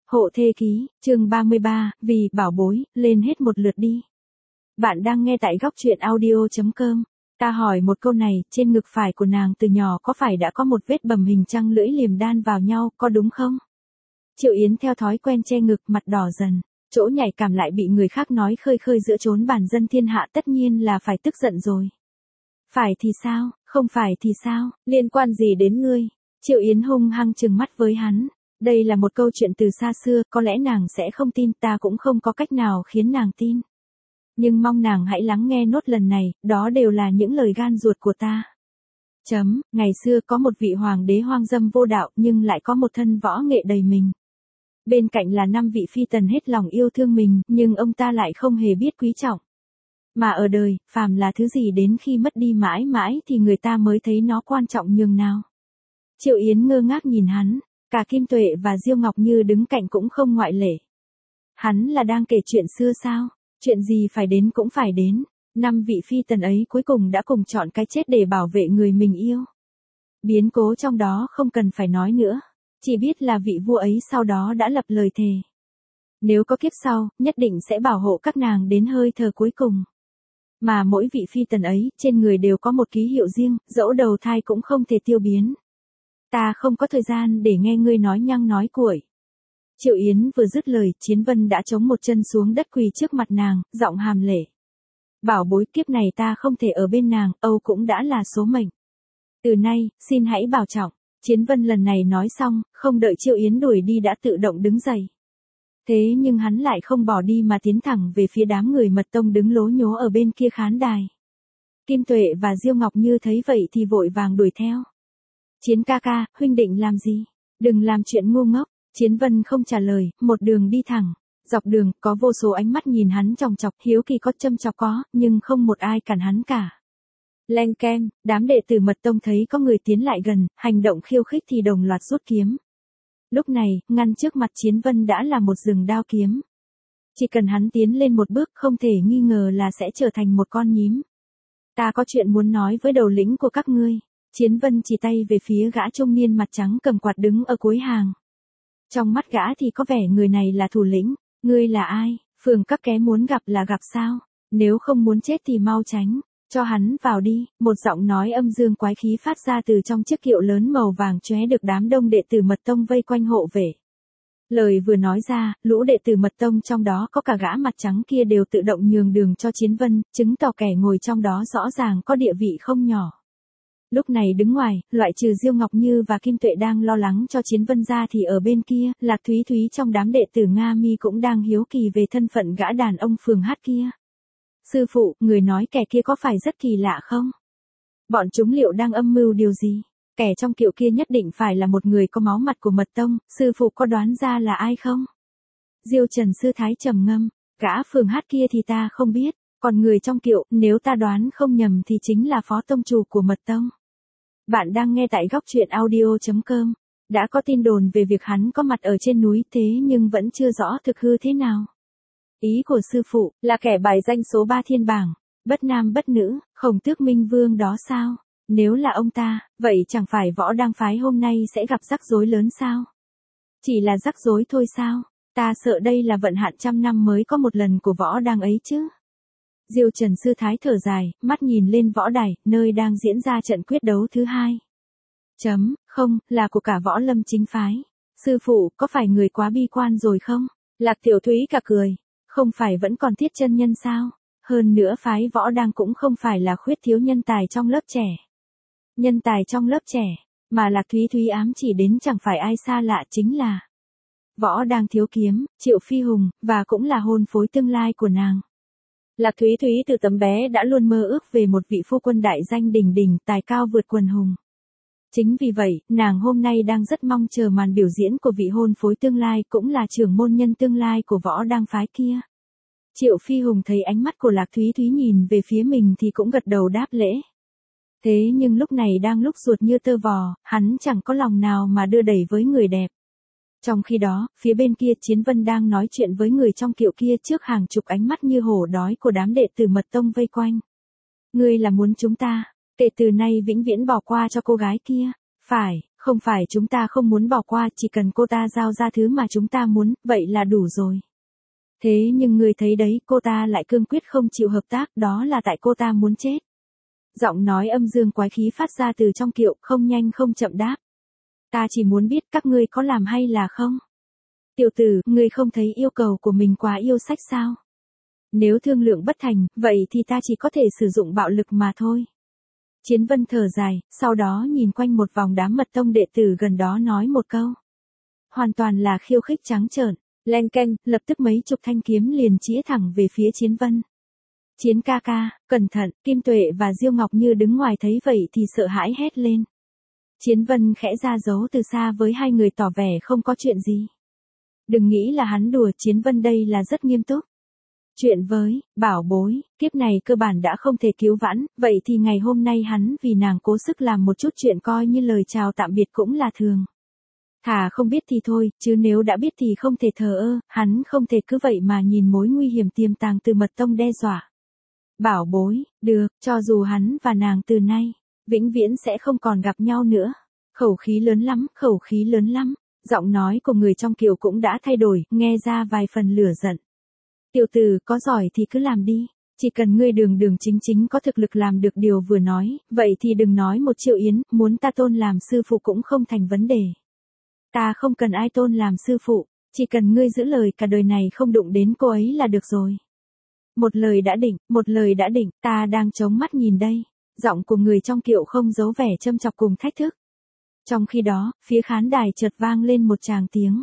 Hộ thê ký, chương 33, vì bảo bối, lên hết một lượt đi. Bạn đang nghe tại góc truyện audio.com. Ta hỏi một câu này, trên ngực phải của nàng từ nhỏ có phải đã có một vết bầm hình trăng lưỡi liềm đan vào nhau, có đúng không? Triệu Yến theo thói quen che ngực, mặt đỏ dần, chỗ nhạy cảm lại bị người khác nói khơi khơi giữa chốn bản dân thiên hạ, tất nhiên là phải tức giận rồi. Phải thì sao, không phải thì sao, liên quan gì đến ngươi? Triệu Yến hung hăng trừng mắt với hắn. Đây là một câu chuyện từ xa xưa, có lẽ nàng sẽ không tin, ta cũng không có cách nào khiến nàng tin. Nhưng mong nàng hãy lắng nghe nốt lần này, đó đều là những lời gan ruột của ta. Ngày xưa có một vị hoàng đế hoang dâm vô đạo nhưng lại có một thân võ nghệ đầy mình. Bên cạnh là 5 vị phi tần hết lòng yêu thương mình, nhưng ông ta lại không hề biết quý trọng. Mà ở đời, phàm là thứ gì đến khi mất đi mãi mãi thì người ta mới thấy nó quan trọng nhường nào. Triệu Yến ngơ ngác nhìn hắn. Cả Kim Tuệ và Diêu Ngọc Như đứng cạnh cũng không ngoại lệ. Hắn là đang kể chuyện xưa sao? Chuyện gì phải đến cũng phải đến. 5 vị phi tần ấy cuối cùng đã cùng chọn cái chết để bảo vệ người mình yêu. Biến cố trong đó không cần phải nói nữa. Chỉ biết là vị vua ấy sau đó đã lập lời thề. Nếu có kiếp sau, nhất định sẽ bảo hộ các nàng đến hơi thở cuối cùng. Mà mỗi vị phi tần ấy, trên người đều có một ký hiệu riêng, dẫu đầu thai cũng không thể tiêu biến. Ta không có thời gian để nghe ngươi nói nhăng nói cuội. Triệu Yến vừa dứt lời, Chiến Vân đã chống một chân xuống đất quỳ trước mặt nàng, giọng hàm lệ. Bảo bối, kiếp này ta không thể ở bên nàng, Âu cũng đã là số mệnh. Từ nay, xin hãy bảo trọng. Chiến Vân lần này nói xong, không đợi Triệu Yến đuổi đi đã tự động đứng dậy. Thế nhưng hắn lại không bỏ đi mà tiến thẳng về phía đám người mật tông đứng lố nhố ở bên kia khán đài. Kim Tuệ và Diêu Ngọc Như thấy vậy thì vội vàng đuổi theo. Chiến ca ca, huynh định làm gì? Đừng làm chuyện ngu ngốc. Chiến Vân không trả lời, một đường đi thẳng. Dọc đường, có vô số ánh mắt nhìn hắn chòng chọc, hiếu kỳ có châm chọc có, nhưng không một ai cản hắn cả. Leng keng, đám đệ tử mật tông thấy có người tiến lại gần, hành động khiêu khích thì đồng loạt rút kiếm. Lúc này, ngăn trước mặt Chiến Vân đã là một rừng đao kiếm. Chỉ cần hắn tiến lên một bước không thể nghi ngờ là sẽ trở thành một con nhím. Ta có chuyện muốn nói với đầu lĩnh của các ngươi. Chiến Vân chỉ tay về phía gã trung niên mặt trắng cầm quạt đứng ở cuối hàng. Trong mắt gã thì có vẻ người này là thủ lĩnh. Ngươi là ai? Phường các ké muốn gặp là gặp sao? Nếu không muốn chết thì mau tránh. Cho hắn vào đi. Một giọng nói âm dương quái khí phát ra từ trong chiếc kiệu lớn màu vàng chóe được đám đông đệ tử mật tông vây quanh hộ vệ. Lời vừa nói ra, lũ đệ tử mật tông trong đó có cả gã mặt trắng kia đều tự động nhường đường cho Chiến Vân, chứng tỏ kẻ ngồi trong đó rõ ràng có địa vị không nhỏ. Lúc này đứng ngoài, loại trừ Diêu Ngọc Như và Kim Tuệ đang lo lắng cho Chiến Vân ra thì ở bên kia, Lạc Thúy Thúy trong đám đệ tử Nga Mi cũng đang hiếu kỳ về thân phận gã đàn ông phường hát kia. Sư phụ, người nói kẻ kia có phải rất kỳ lạ không? Bọn chúng liệu đang âm mưu điều gì? Kẻ trong kiệu kia nhất định phải là một người có máu mặt của mật tông, sư phụ có đoán ra là ai không? Diêu Trần Sư Thái trầm ngâm, gã phường hát kia thì ta không biết, còn người trong kiệu, nếu ta đoán không nhầm thì chính là phó tông chủ của mật tông. Bạn đang nghe tại góc truyện audio.com. Đã có tin đồn về việc hắn có mặt ở trên núi thế nhưng vẫn chưa rõ thực hư thế nào. Ý của sư phụ là kẻ bài danh số 3 thiên bảng, bất nam bất nữ, Khổng Tước Minh Vương đó sao? Nếu là ông ta, vậy chẳng phải Võ Đang phái hôm nay sẽ gặp rắc rối lớn sao? Chỉ là rắc rối thôi sao? Ta sợ đây là vận hạn trăm năm mới có một lần của Võ Đang ấy chứ. Diêu Trần Sư Thái thở dài, mắt nhìn lên võ đài, nơi đang diễn ra trận quyết đấu thứ 2. Không, là của cả Võ Lâm chính phái. Sư phụ, có phải người quá bi quan rồi không? Lạc Tiểu Thúy cả cười. Không phải vẫn còn Thiết Chân Nhân sao? Hơn nữa phái Võ Đang cũng không phải là khuyết thiếu nhân tài trong lớp trẻ. Nhân tài trong lớp trẻ, mà Lạc Thúy Thúy ám chỉ đến chẳng phải ai xa lạ chính là Võ Đang thiếu kiếm, Triệu Phi Hùng, và cũng là hôn phối tương lai của nàng. Lạc Thúy Thúy từ tấm bé đã luôn mơ ước về một vị phu quân đại danh đỉnh đỉnh, tài cao vượt quần hùng. Chính vì vậy, nàng hôm nay đang rất mong chờ màn biểu diễn của vị hôn phối tương lai cũng là trưởng môn nhân tương lai của Võ Đang phái kia. Triệu Phi Hùng thấy ánh mắt của Lạc Thúy Thúy nhìn về phía mình thì cũng gật đầu đáp lễ. Thế nhưng lúc này đang lúc ruột như tơ vò, hắn chẳng có lòng nào mà đưa đẩy với người đẹp. Trong khi đó, phía bên kia Chiến Vân đang nói chuyện với người trong kiệu kia trước hàng chục ánh mắt như hổ đói của đám đệ tử mật tông vây quanh. Ngươi là muốn chúng ta, kể từ nay vĩnh viễn bỏ qua cho cô gái kia. Phải, không phải chúng ta không muốn bỏ qua, chỉ cần cô ta giao ra thứ mà chúng ta muốn, vậy là đủ rồi. Thế nhưng ngươi thấy đấy, cô ta lại cương quyết không chịu hợp tác, đó là tại cô ta muốn chết. Giọng nói âm dương quái khí phát ra từ trong Kiệu, không nhanh không chậm đáp. Ta chỉ muốn biết các ngươi có làm hay là không? Tiểu tử, ngươi không thấy yêu cầu của mình quá yêu sách sao? Nếu thương lượng bất thành, vậy thì ta chỉ có thể sử dụng bạo lực mà thôi. Chiến Vân thở dài, sau đó nhìn quanh một vòng đám mật tông đệ tử gần đó nói một câu. Hoàn toàn là khiêu khích trắng trợn, len keng, lập tức mấy chục thanh kiếm liền chĩa thẳng về phía Chiến Vân. Chiến ca ca, cẩn thận, Kim Tuệ và Diêu Ngọc Như đứng ngoài thấy vậy thì sợ hãi hét lên. Chiến Vân khẽ ra dấu từ xa với hai người tỏ vẻ không có chuyện gì. Đừng nghĩ là hắn đùa, Chiến Vân đây là rất nghiêm túc. Chuyện với, bảo bối, kiếp này cơ bản đã không thể cứu vãn, vậy thì ngày hôm nay hắn vì nàng cố sức làm một chút chuyện coi như lời chào tạm biệt cũng là thường. Thà không biết thì thôi, chứ nếu đã biết thì không thể thờ ơ, hắn không thể cứ vậy mà nhìn mối nguy hiểm tiềm tàng từ mật tông đe dọa. Bảo bối, được, cho dù hắn và nàng từ nay, vĩnh viễn sẽ không còn gặp nhau nữa. Khẩu khí lớn lắm, khẩu khí lớn lắm. Giọng nói của người trong Kiều cũng đã thay đổi, nghe ra vài phần lửa giận. Tiểu tử, có giỏi thì cứ làm đi. Chỉ cần ngươi đường đường chính chính có thực lực làm được điều vừa nói, vậy thì đừng nói 1 triệu yến, muốn ta tôn làm sư phụ cũng không thành vấn đề. Ta không cần ai tôn làm sư phụ, chỉ cần ngươi giữ lời cả đời này không đụng đến cô ấy là được rồi. Một lời đã định, ta đang chống mắt nhìn đây. Giọng của người trong Kiệu không giấu vẻ châm chọc cùng thách thức. Trong khi đó, phía khán đài chợt vang lên một tràng tiếng.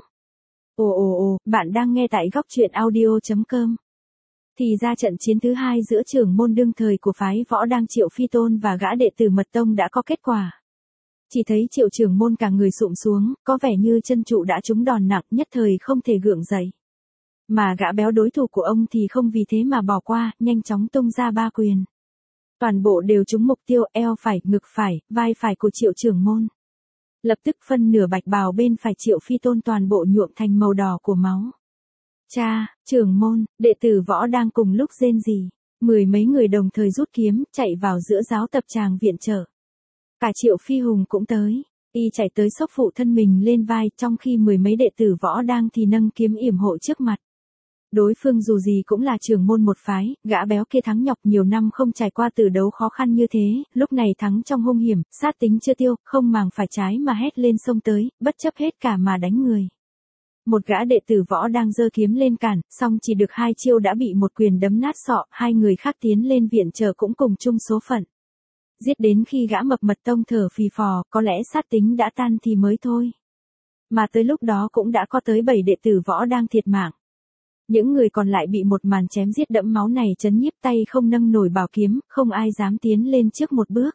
Ồ, bạn đang nghe tại góc truyện audio.com. Thì ra trận chiến thứ 2 giữa trưởng môn đương thời của phái Võ Đang Triệu Phi Tôn và gã đệ tử Mật Tông đã có kết quả. Chỉ thấy Triệu trưởng môn cả người sụm xuống, có vẻ như chân trụ đã trúng đòn nặng, nhất thời không thể gượng dậy. Mà gã béo đối thủ của ông thì không vì thế mà bỏ qua, nhanh chóng tung ra 3 quyền. Toàn bộ đều trúng mục tiêu, eo phải, ngực phải, vai phải của Triệu trưởng môn. Lập tức phân nửa bạch bào bên phải Triệu Phi Tôn toàn bộ nhuộm thành màu đỏ của máu. Cha, trưởng môn, đệ tử Võ đang cùng lúc rên rỉ, 10 mấy người đồng thời rút kiếm, chạy vào giữa giáo tập tràng viện trợ. Cả Triệu Phi Hùng cũng tới, y chạy tới xốc phụ thân mình lên vai, trong khi 10 mấy đệ tử Võ đang thì nâng kiếm yểm hộ trước mặt. Đối phương dù gì cũng là trưởng môn một phái, gã béo kia thắng nhọc nhiều năm không trải qua tử đấu khó khăn như thế, lúc này thắng trong hung hiểm, sát tính chưa tiêu, không màng phải trái mà hét lên xông tới, bất chấp hết cả mà đánh người. Một gã đệ tử Võ đang giơ kiếm lên cản, song chỉ được 2 chiêu đã bị một quyền đấm nát sọ, 2 người khác tiến lên viện trợ cũng cùng chung số phận. Giết đến khi gã mập Mật Tông thở phì phò, có lẽ sát tính đã tan thì mới thôi. Mà tới lúc đó cũng đã có tới 7 đệ tử Võ đang thiệt mạng. Những người còn lại bị một màn chém giết đẫm máu này chấn nhiếp, tay không nâng nổi bảo kiếm, không ai dám tiến lên trước một bước.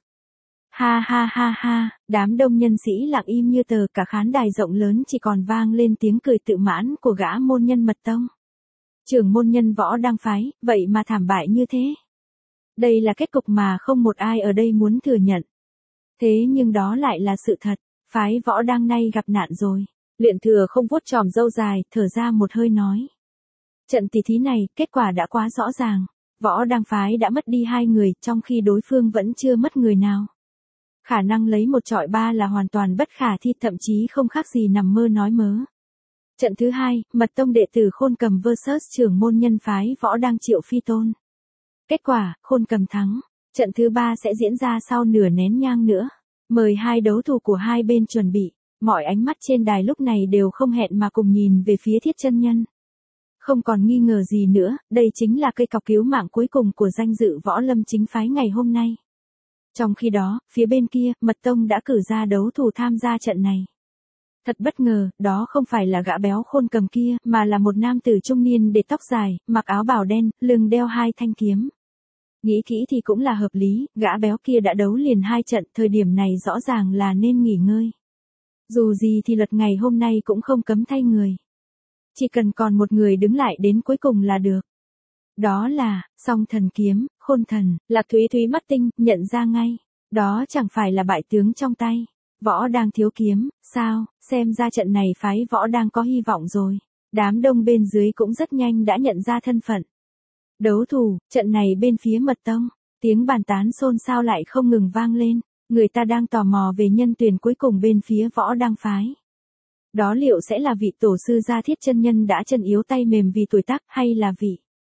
Ha, đám đông nhân sĩ lặng im như tờ, cả khán đài rộng lớn chỉ còn vang lên tiếng cười tự mãn của gã môn nhân Mật Tông. Trưởng môn nhân Võ đang phái, vậy mà thảm bại như thế. Đây là kết cục mà không một ai ở đây muốn thừa nhận. Thế nhưng đó lại là sự thật, phái Võ đang nay gặp nạn rồi. Luyện Thừa không vuốt chòm râu dài, thở ra một hơi nói. Trận tỷ thí này, kết quả đã quá rõ ràng. Võ đang phái đã mất đi 2 người, trong khi đối phương vẫn chưa mất người nào. Khả năng lấy 1 chọi 3 là hoàn toàn bất khả thi, thậm chí không khác gì nằm mơ nói mớ. Trận thứ 2, Mật Tông đệ tử Khôn Cầm vs trưởng môn nhân phái Võ đang Triệu Phi Tôn. Kết quả, Khôn Cầm thắng. Trận thứ 3 sẽ diễn ra sau nửa nén nhang nữa. Mời 2 đấu thủ của hai bên chuẩn bị. Mọi ánh mắt trên đài lúc này đều không hẹn mà cùng nhìn về phía Thiết chân nhân. Không còn nghi ngờ gì nữa, đây chính là cây cọc cứu mạng cuối cùng của danh dự Võ Lâm chính phái ngày hôm nay. Trong khi đó, phía bên kia, Mật Tông đã cử ra đấu thủ tham gia trận này. Thật bất ngờ, đó không phải là gã béo Khôn Cầm kia, mà là một nam tử trung niên để tóc dài, mặc áo bào đen, lưng đeo 2 thanh kiếm. Nghĩ kỹ thì cũng là hợp lý, gã béo kia đã đấu liền 2 trận, thời điểm này rõ ràng là nên nghỉ ngơi. Dù gì thì luật ngày hôm nay cũng không cấm thay người. Chỉ cần còn một người đứng lại đến cuối cùng là được. Đó là, Song Thần Kiếm, Khôn Thần. Lạc Thúy Thúy mắt tinh, nhận ra ngay. Đó chẳng phải là bại tướng trong tay. Võ đang thiếu kiếm, sao, xem ra trận này phái Võ đang có hy vọng rồi. Đám đông bên dưới cũng rất nhanh đã nhận ra thân phận. Đấu thủ, trận này bên phía Mật Tông, tiếng bàn tán xôn xao lại không ngừng vang lên. Người ta đang tò mò về nhân tuyển cuối cùng bên phía Võ Đăng phái. Đó liệu sẽ là vị tổ sư gia Thiết chân nhân đã chân yếu tay mềm vì tuổi tác, hay là vị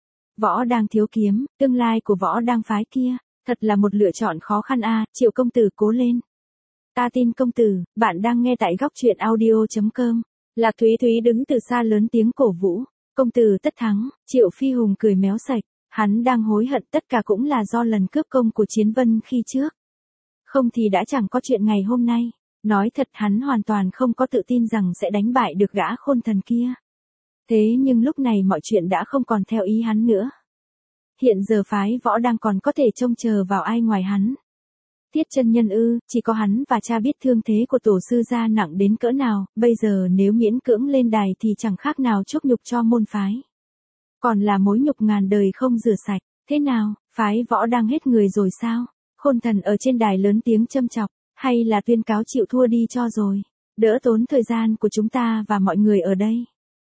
Võ Đăng thiếu kiếm, tương lai của Võ Đăng phái kia? Thật là một lựa chọn khó khăn a. Triệu công tử cố lên. Ta tin công tử. Bạn đang nghe tại góc truyện audio.com. Lạc Thúy Thúy đứng từ xa lớn tiếng cổ vũ. Công tử tất thắng. Triệu Phi Hùng cười méo sạch. Hắn đang hối hận, tất cả cũng là do lần cướp công của Chiến Vân khi trước. Không thì đã chẳng có chuyện ngày hôm nay. Nói thật, hắn hoàn toàn không có tự tin rằng sẽ đánh bại được gã khôn thần kia. Thế nhưng lúc này mọi chuyện đã không còn theo ý hắn nữa. Hiện giờ phái Võ Đăng còn có thể trông chờ vào ai ngoài hắn? Thiết chân nhân ư? Chỉ có hắn và cha biết thương thế của tổ sư gia nặng đến cỡ nào, bây giờ nếu miễn cưỡng lên đài thì chẳng khác nào chuốc nhục cho môn phái. Còn là mối nhục ngàn đời không rửa sạch. Thế nào, phái Võ Đăng hết người rồi sao? Khôn thần ở trên đài lớn tiếng châm chọc, hay là tuyên cáo chịu thua đi cho rồi, đỡ tốn thời gian của chúng ta và mọi người ở đây.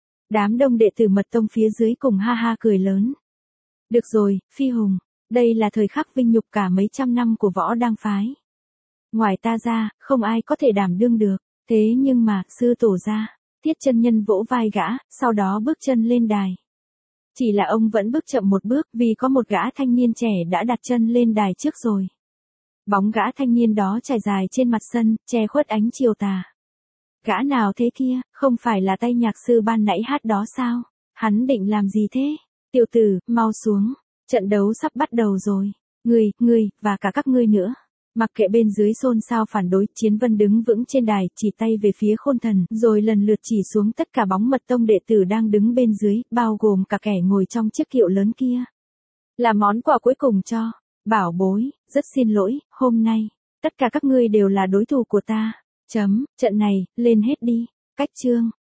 Đám đông đệ tử Mật Tông phía dưới cùng ha ha cười lớn. Được rồi, Phi Hùng, đây là thời khắc vinh nhục cả mấy trăm năm của Võ Đăng phái. Ngoài ta ra, không ai có thể đảm đương được. Thế nhưng mà, sư tổ ra, Thiết chân nhân vỗ vai gã, sau đó bước chân lên đài. Chỉ là ông vẫn bước chậm một bước vì có một gã thanh niên trẻ đã đặt chân lên đài trước rồi. Bóng gã thanh niên đó trải dài trên mặt sân, che khuất ánh chiều tà. Gã nào thế kia, không phải là tay nhạc sư ban nãy hát đó sao? Hắn định làm gì thế? Tiểu tử, mau xuống. Trận đấu sắp bắt đầu rồi. Ngươi, và cả các ngươi nữa. Mặc kệ bên dưới xôn xao phản đối, Chiến Vân đứng vững trên đài, chỉ tay về phía khôn thần, rồi lần lượt chỉ xuống tất cả bóng Mật Tông đệ tử đang đứng bên dưới, bao gồm cả kẻ ngồi trong chiếc kiệu lớn kia. Là món quà cuối cùng cho bảo bối, rất xin lỗi, hôm nay, tất cả các ngươi đều là đối thủ của ta. Trận này, lên hết đi. Cách chương.